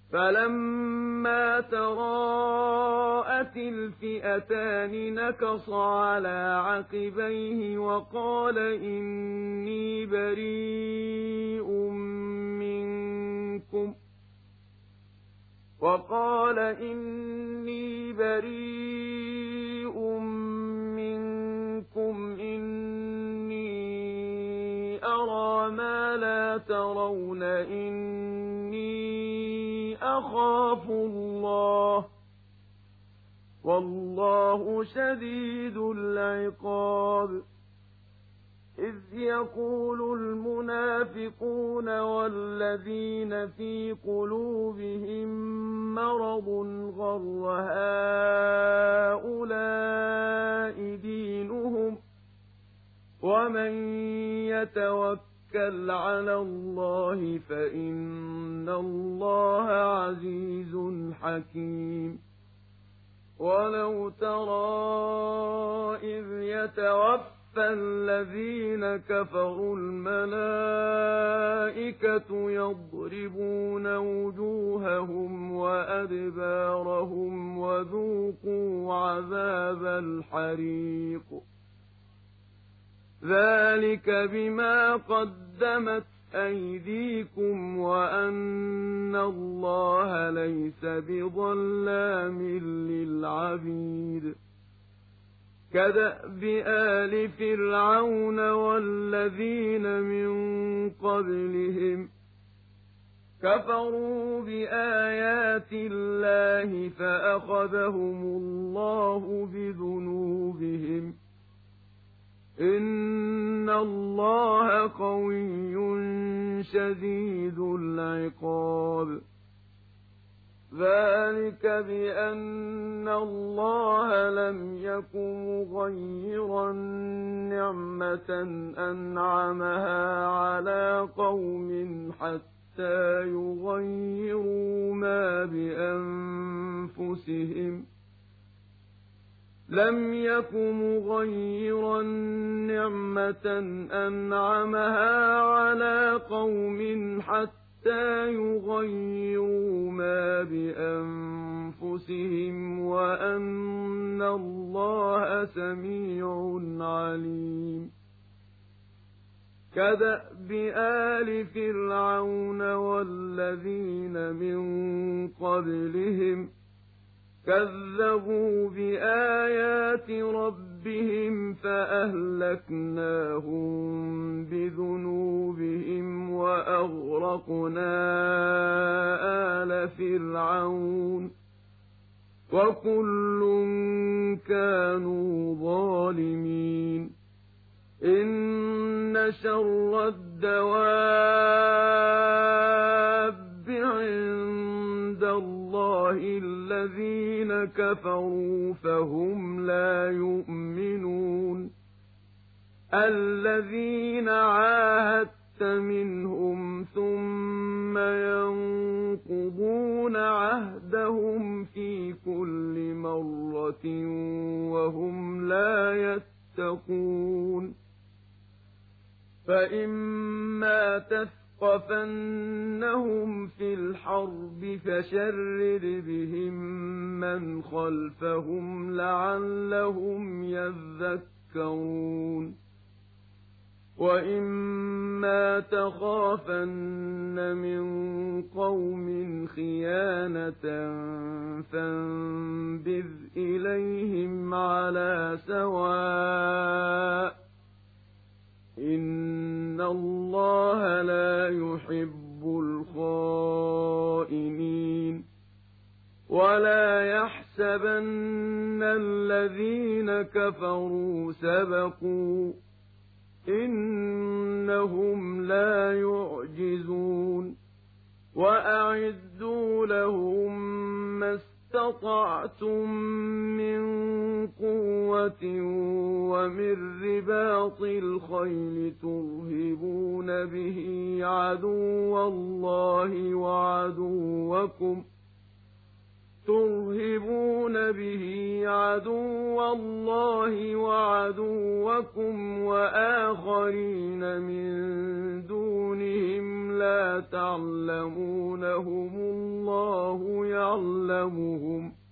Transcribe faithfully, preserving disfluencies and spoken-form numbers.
فَلَمَّا تَرَاءَتِ الْفِئَتَانِ نَكَصَ عَلَىٰ عَقِبَيْهِ وَقَالَ إِنِّي بَرِيءٌ مِّنكُمْ وَقَالَ إِنِّي بَرِيءٌ مِّنكُمْ إِنِّي أَرَىٰ مَا لَا تَرَوْنَ إِنِّي أَخَافُ اللَّهَ وَاللَّهُ شَدِيدُ الْعِقَابِ إِذْ يَقُولُ الْمُنَافِقُونَ وَالَّذِينَ فِي قُلُوبِهِم مَّرَضٌ غَرَّ هَٰؤُلَاءِ دِينُهُمْ وَمَن يَتَوَكَّلْ عَلَى اللَّهِ فَإِنَّ اللَّهَ عَزِيزٌ حَكِيمٌ وَلَوْ تَرَىٰ إِذْ يَتَوَفَّى الَّذِينَ كَفَرُوا الْمَلَائِكَةُ يَضْرِبُونَ وُجُوهَهُمْ وَأَدْبَارَهُمْ وَذُوقُوا عَذَابَ الْحَرِيقِ ذَٰلِكَ بِمَا قَدَّمَتْ أَيْدِيكُمْ وَأَنَّ اللَّهَ لَيْسَ بِظَلَّامٍ لِّلْعَبِيدِ كَدَأْبِ آلِ فِرْعَوْنَ وَالَّذِينَ مِن قَبْلِهِمْ كَفَرُوا بِآيَاتِ اللَّهِ فَأَخَذَهُمُ اللَّهُ بِذُنُوبِهِمْ إِنَّ اللَّهَ قَوِيٌّ شَدِيدُ الْعِقَابِ ذَلِكَ بِأَنَّ اللَّهَ لَمْ يَكُ مُغَيِّرًا نِّعْمَةً أَنْعَمَهَا عَلَىٰ قَوْمٍ حَتَّىٰ يُغَيِّرُوا مَا بِأَنفُسِهِمْ لَمْ يَكُ مُغَيِّرًا نِّعْمَةً أَنْعَمَهَا عَلَىٰ قَوْمٍ حَتَّىٰ يُغَيِّرُوا مَا بِأَنفُسِهِمْ وَأَنَّ اللَّهَ سَمِيعٌ عَلِيمٌ كَدَأْبِ آلِ فِرْعَوْنَ وَالَّذِينَ مِن قَبْلِهِمْ كَذَّبُوا بِآيَاتِ رَبِّهِمْ فَأَهْلَكْنَاهُم بِذُنُوبِهِمْ وَأَغْرَقْنَا آلَ فِرْعَوْنَ وَكُلٌّ كَانُوا ظَالِمِينَ إِنَّ شَرَّ الدَّوَابِّ عِندَ اللَّهِ الَّذِينَ كَفَرُوا فَهُمْ لَا يُؤْمِنُونَ الَّذِينَ عَاهَدتَّ مِنْهُمْ ثُمَّ يَنقُضُونَ عَهْدَهُمْ فِي كُلِّ مَرَّةٍ وَهُمْ لَا يَتَّقُونَ فَإِمَّا تَثْقَفَنَّهُمْ فِي الْحَرْبِ فَشَرِّدْ بِهِم مَّنْ خَلْفَهُمْ لَعَلَّهُمْ يَذَّكَّرُونَ وَإِمَّا تَخَافَنَّ مِن قَوْمٍ خِيَانَةً فَانبِذْ إِلَيْهِمْ عَلَىٰ سَوَاءٍ إِنَّ اللَّهَ لَا يُحِبُّ الْخَائِنِينَ وَلَا يَحْسَبَنَّ الَّذِينَ كَفَرُوا سَبَقُوا إِنَّهُمْ لَا يُعْجِزُونَ وَأَعِدُّوا لَهُم مَّا اسْتَطَعْتُم مِّن قُوَّةٍ وَمِن رِّبَاطِ الْخَيْلِ تُرْهِبُونَ بِهِ عَدُوَّ اللَّهِ وَعَدُوَّكُمْ تُرْهِبُونَ بِهِ عَدُوَّ اللَّهِ وَعَدُوَّكُمْ وَآخَرِينَ مِن دُونِهِمْ لَا تَعْلَمُونَهُمُ والله يعلمهم